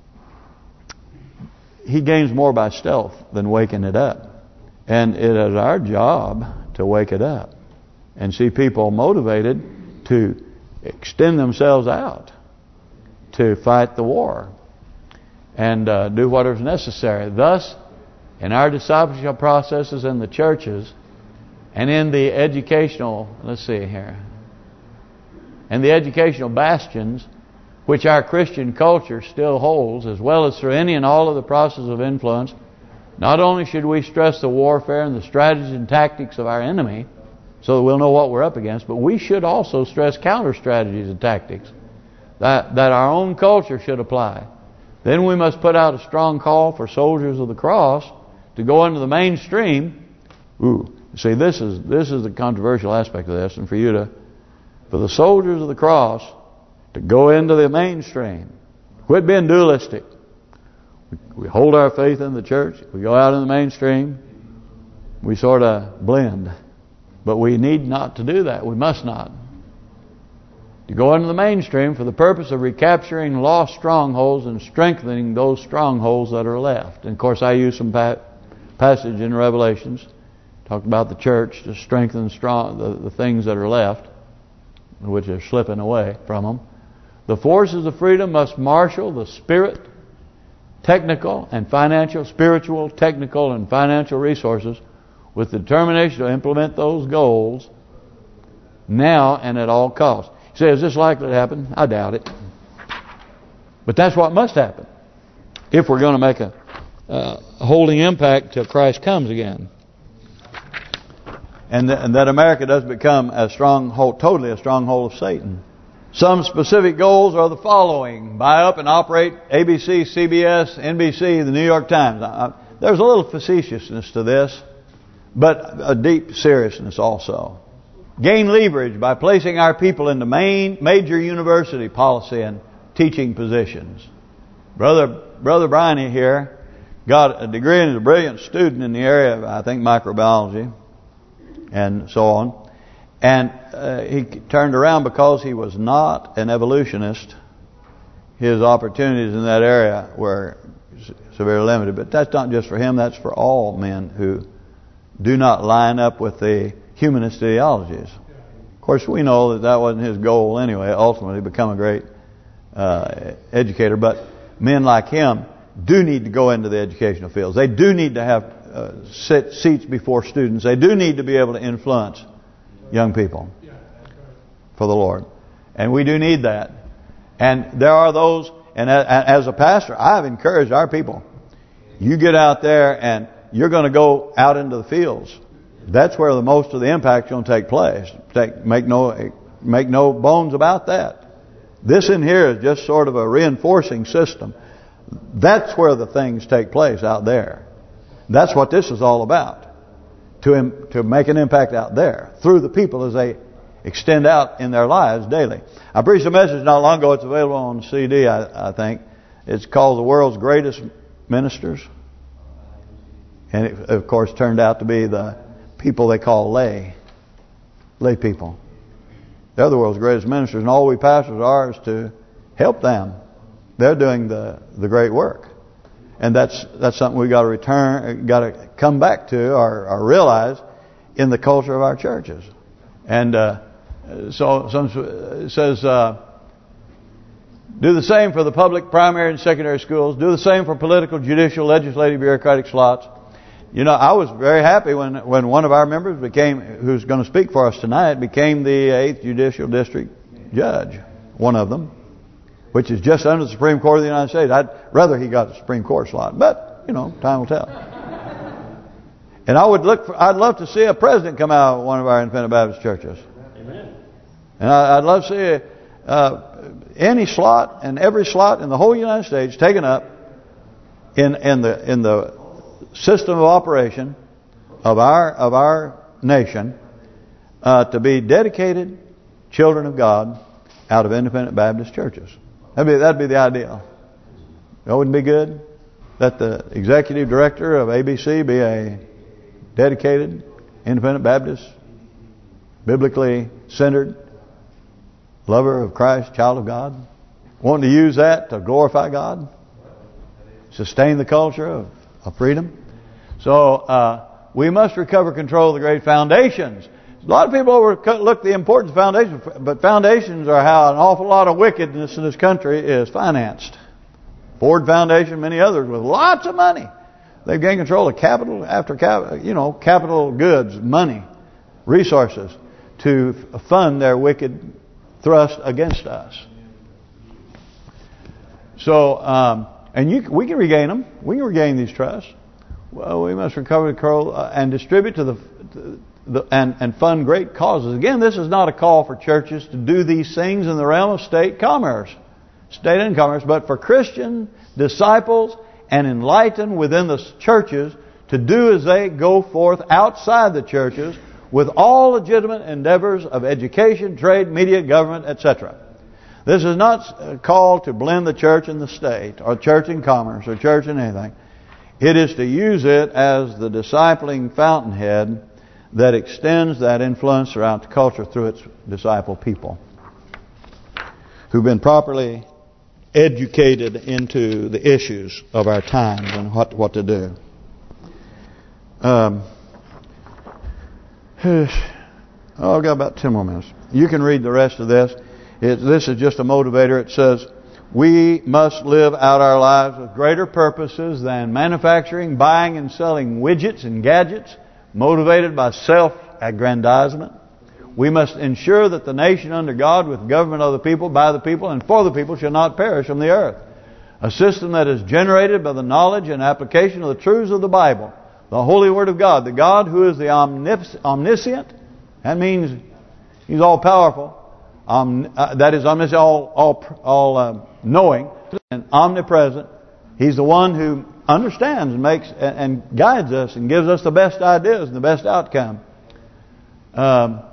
he gains more by stealth than waking it up. And it is our job to wake it up and see people motivated to extend themselves out to fight the war and uh, do whatever's necessary. Thus, in our discipleship processes in the churches and in the educational, let's see here, and the educational bastions which our Christian culture still holds, as well as through any and all of the processes of influence, not only should we stress the warfare and the strategies and tactics of our enemy, so that we'll know what we're up against, but we should also stress counter strategies and tactics that that our own culture should apply. Then we must put out a strong call for soldiers of the cross to go into the mainstream. Ooh, see, this is this is the controversial aspect of this, and for you to, for the soldiers of the cross to go into the mainstream. Quit being dualistic. We, we hold our faith in the church. We go out in the mainstream. We sort of blend. But we need not to do that. We must not. To go into the mainstream for the purpose of recapturing lost strongholds and strengthening those strongholds that are left. And of course, I use some pa passage in Revelations, talked about the church to strengthen strong the, the things that are left, which are slipping away from them. The forces of freedom must marshal the spirit, technical and financial, spiritual, technical and financial resources with the determination to implement those goals now and at all costs. You say, is this likely to happen? I doubt it. But that's what must happen if we're going to make a uh, holding impact till Christ comes again. And, th and that America does become a stronghold, totally a stronghold of Satan. Some specific goals are the following. Buy up and operate A B C, C B S, N B C, the New York Times. I, there's a little facetiousness to this, but a deep seriousness also. Gain leverage by placing our people into main major university policy and teaching positions. Brother Brother Briney here got a degree and is a brilliant student in the area of, I think, microbiology and so on. And uh, he turned around because he was not an evolutionist. His opportunities in that area were severely limited. But that's not just for him, that's for all men who do not line up with the humanist ideologies. Of course, we know that that wasn't his goal anyway, ultimately become a great uh, educator. But men like him do need to go into the educational fields. They do need to have uh, sit seats before students. They do need to be able to influence young people for the Lord. And we do need that. And there are those, and as a pastor, I've encouraged our people, you get out there and you're going to go out into the fields. That's where the most of the impact is going to take place. Take, make no make no bones about that. This in here is just sort of a reinforcing system. That's where the things take place out there. That's what this is all about. To to make an impact out there through the people as they extend out in their lives daily. I preached a message not long ago. It's available on C D, I, I think. It's called The World's Greatest Ministers. And it, of course, turned out to be the people they call lay. lay people. They're the world's greatest ministers, and all we pastors are is to help them. They're doing the the great work, and that's that's something we got to return, got to come back to, or, or realize in the culture of our churches. And uh, so, some it says, uh, do the same for the public primary and secondary schools. Do the same for political, judicial, legislative, bureaucratic slots. You know, I was very happy when when one of our members became, who's going to speak for us tonight, became the eighth Judicial District Judge. One of them, which is just under the Supreme Court of the United States. I'd rather he got the Supreme Court slot, but you know, time will tell. And I would look for, I'd love to see a president come out of one of our independent Baptist churches. Amen. And I, I'd love to see uh, any slot and every slot in the whole United States taken up in in the in the system of operation of our of our nation uh, to be dedicated children of God out of independent Baptist churches. That'd be that'd be the ideal. That wouldn't be good. That the executive director of A B C be a dedicated independent Baptist, biblically centered, lover of Christ, child of God, wanting to use that to glorify God, sustain the culture of, of freedom. So uh, we must recover control of the great foundations. A lot of people overlook the importance of foundations, but foundations are how an awful lot of wickedness in this country is financed. Ford Foundation, many others with lots of money. They've gained control of capital after capital, you know, capital goods, money, resources to fund their wicked thrust against us. So, um, and you, we can regain them. We can regain these trusts. Well, we must recover control uh, and distribute to the, to the and and fund great causes. Again, this is not a call for churches to do these things in the realm of state commerce, state and commerce, but for Christian disciples and enlightened within the churches to do as they go forth outside the churches with all legitimate endeavors of education, trade, media, government, et cetera. This is not a call to blend the church and the state, or church and commerce, or church and anything. It is to use it as the discipling fountainhead that extends that influence throughout the culture through its disciple people who've been properly educated into the issues of our times and what what to do. Um, oh, I've got about ten more minutes. You can read the rest of this. It, this is just a motivator. It says, we must live out our lives with greater purposes than manufacturing, buying and selling widgets and gadgets motivated by self-aggrandizement. We must ensure that the nation under God, with government of the people, by the people, and for the people, shall not perish from the earth. A system that is generated by the knowledge and application of the truths of the Bible, the Holy Word of God, the God who is the omniscient. That means He's all-powerful. Um, uh, that is omniscient, all, all, all uh, knowing, and omnipresent. He's the one who understands and makes and, and guides us and gives us the best ideas and the best outcome. Um,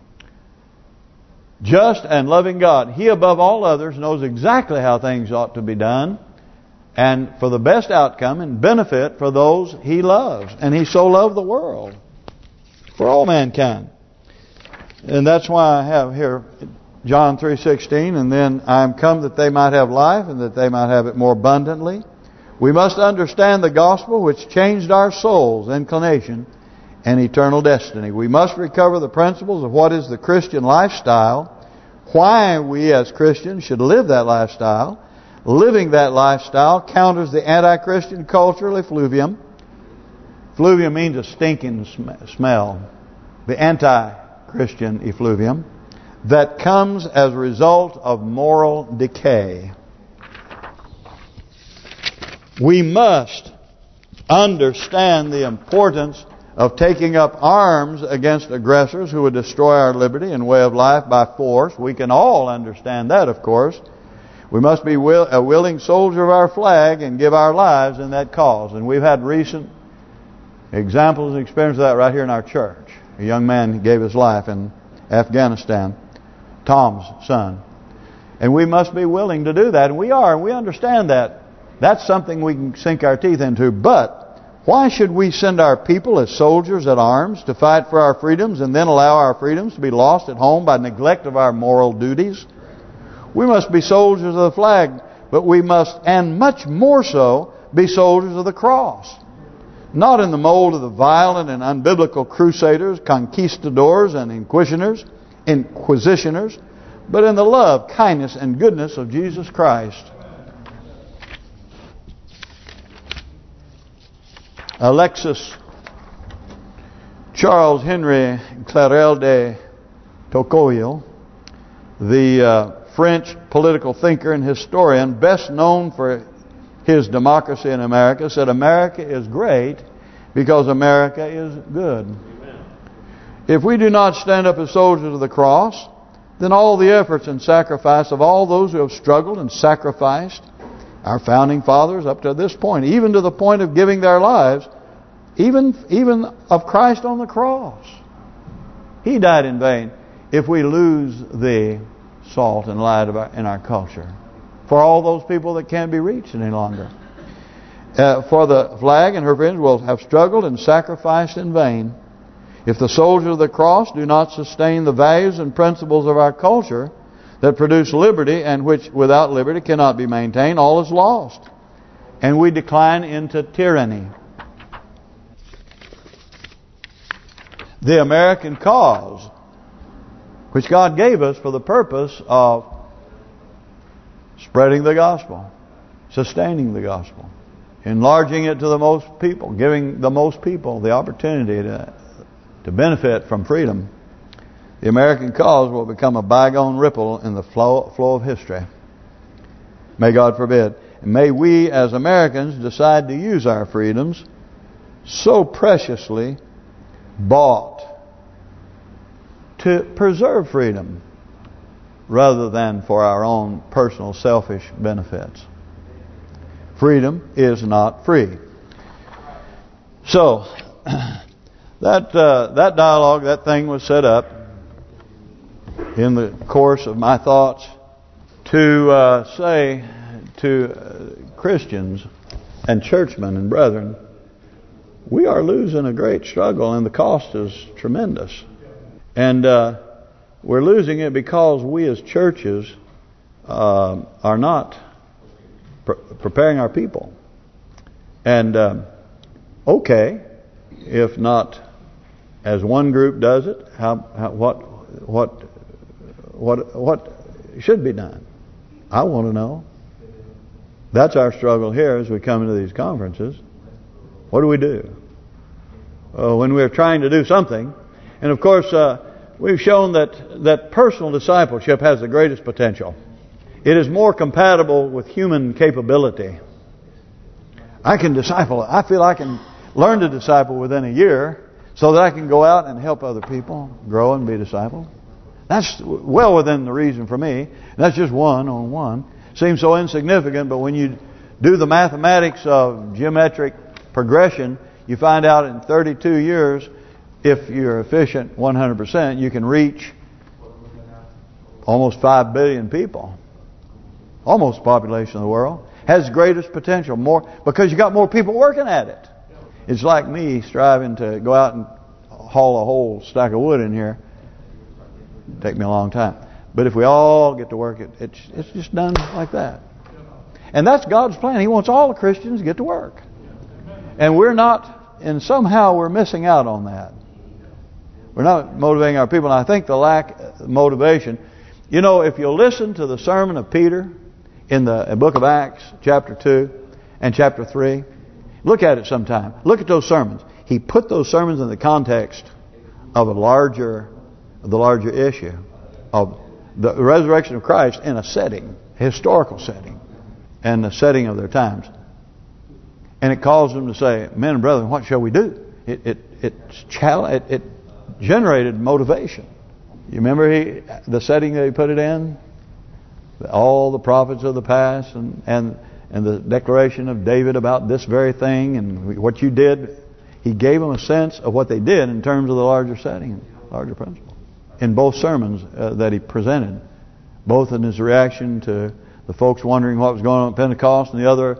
just and loving God. He above all others knows exactly how things ought to be done, and for the best outcome and benefit for those He loves. And He so loved the world for all mankind. And that's why I have here John three sixteen, and then I am come that they might have life and that they might have it more abundantly. We must understand the gospel which changed our soul's inclination and eternal destiny. We must recover the principles of what is the Christian lifestyle, why we as Christians should live that lifestyle. Living that lifestyle counters the anti-Christian cultural effluvium. Effluvium means a stinking sm smell. The anti-Christian effluvium that comes as a result of moral decay. We must understand the importance of taking up arms against aggressors who would destroy our liberty and way of life by force. We can all understand that, of course. We must be will, a willing soldier of our flag and give our lives in that cause. And we've had recent examples and experiences of that right here in our church. A young man gave his life in Afghanistan, Tom's son. And we must be willing to do that. And we are, and we understand that. That's something we can sink our teeth into. But Why should we send our people as soldiers at arms to fight for our freedoms and then allow our freedoms to be lost at home by neglect of our moral duties? We must be soldiers of the flag, but we must, and much more so, be soldiers of the cross. Not in the mold of the violent and unbiblical crusaders, conquistadors and inquisitioners, inquisitioners, but in the love, kindness, and goodness of Jesus Christ. Alexis Charles Henry Clarel de Tocqueville, the uh, French political thinker and historian, best known for his Democracy in America, said America is great because America is good. Amen. If we do not stand up as soldiers of the cross, then all the efforts and sacrifice of all those who have struggled and sacrificed, our founding fathers up to this point, even to the point of giving their lives, even even of Christ on the cross, He died in vain. If we lose the salt and light of our, in our culture, for all those people that can't be reached any longer, uh, for the flag and her friends will have struggled and sacrificed in vain. If the soldiers of the cross do not sustain the values and principles of our culture that produce liberty and which without liberty cannot be maintained, all is lost, and we decline into tyranny. The American cause, which God gave us for the purpose of spreading the gospel, sustaining the gospel, enlarging it to the most people, giving the most people the opportunity to to benefit from freedom, the American cause will become a bygone ripple in the flow flow of history. May God forbid. And may we as Americans decide to use our freedoms so preciously bought to preserve freedom rather than for our own personal selfish benefits. Freedom is not free. So, that uh, that dialogue, that thing was set up in the course of my thoughts to uh, say to uh, Christians and churchmen and brethren, we are losing a great struggle and the cost is tremendous. And uh, we're losing it because we as churches uh, are not pre preparing our people. And uh, okay, if not as one group does it, how, how what what what what should be done? I want to know. That's our struggle here as we come into these conferences. What do we do uh, when we're trying to do something? And of course, uh, we've shown that that personal discipleship has the greatest potential. It is more compatible with human capability. I can disciple. I feel I can learn to disciple within a year, so that I can go out and help other people grow and be discipled. That's well within the reason for me. That's just one on one. Seems so insignificant, but when you do the mathematics of geometric progression, you find out in thirty-two years, if you're efficient one hundred percent, you can reach almost five billion people. Almost the population of the world. Has greatest potential, more because you got more people working at it. It's like me striving to go out and haul a whole stack of wood in here. It'd take me a long time. But if we all get to work, it, it's it's just done like that. And that's God's plan. He wants all the Christians to get to work. And we're not, and somehow we're missing out on that. We're not motivating our people. And I think the lack of motivation, you know, if you listen to the sermon of Peter in the book of Acts, chapter two and chapter three, look at it sometime. Look at those sermons. He put those sermons in the context of a larger, the larger issue of the resurrection of Christ in a setting, a historical setting, and the setting of their times. And it caused them to say, "Men and brethren, what shall we do?" It it it, it, it generated motivation. You remember he the setting that he put it in? All the prophets of the past and and. And the declaration of David about this very thing and what you did, he gave them a sense of what they did in terms of the larger setting, larger principle. In both sermons uh, that he presented, both in his reaction to the folks wondering what was going on at Pentecost, and the other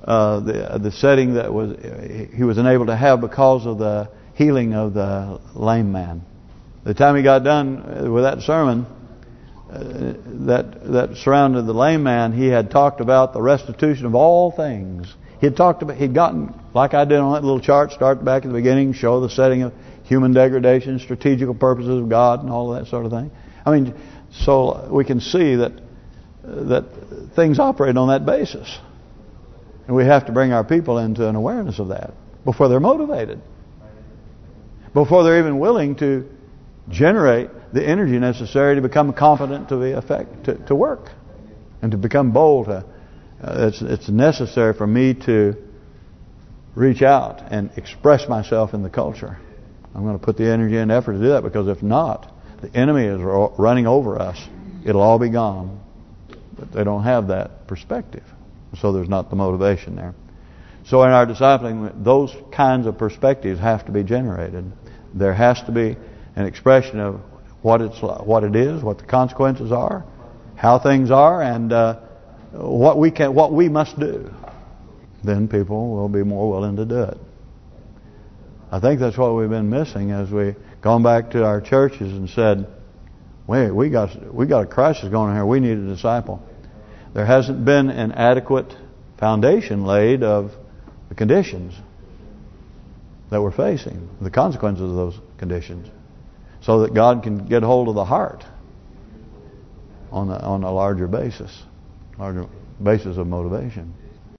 uh, the the setting that was he was enabled to have because of the healing of the lame man. The time he got done with that sermon uh, that that surrounded the lame man, he had talked about the restitution of all things. He had talked about, he'd gotten, like I did on that little chart, start back at the beginning, show the setting of human degradation, strategical purposes of God, and all of that sort of thing. I mean, so we can see that that things operate on that basis. And we have to bring our people into an awareness of that before they're motivated. Before they're even willing to generate the energy necessary to become competent to the effect to, to work. And to become bold. To, uh, it's, it's necessary for me to reach out and express myself in the culture. I'm going to put the energy and effort to do that, because if not, the enemy is running over us. It'll all be gone. But they don't have that perspective. So there's not the motivation there. So in our discipling, those kinds of perspectives have to be generated. There has to be an expression of what it's what it is, what the consequences are, how things are, and uh, what we can, what we must do. Then people will be more willing to do it. I think that's what we've been missing as we gone back to our churches and said, "Wait, we got we got a crisis going on here. We need a disciple." There hasn't been an adequate foundation laid of the conditions that we're facing, the consequences of those conditions, so that God can get hold of the heart on a, on a larger basis, larger basis of motivation.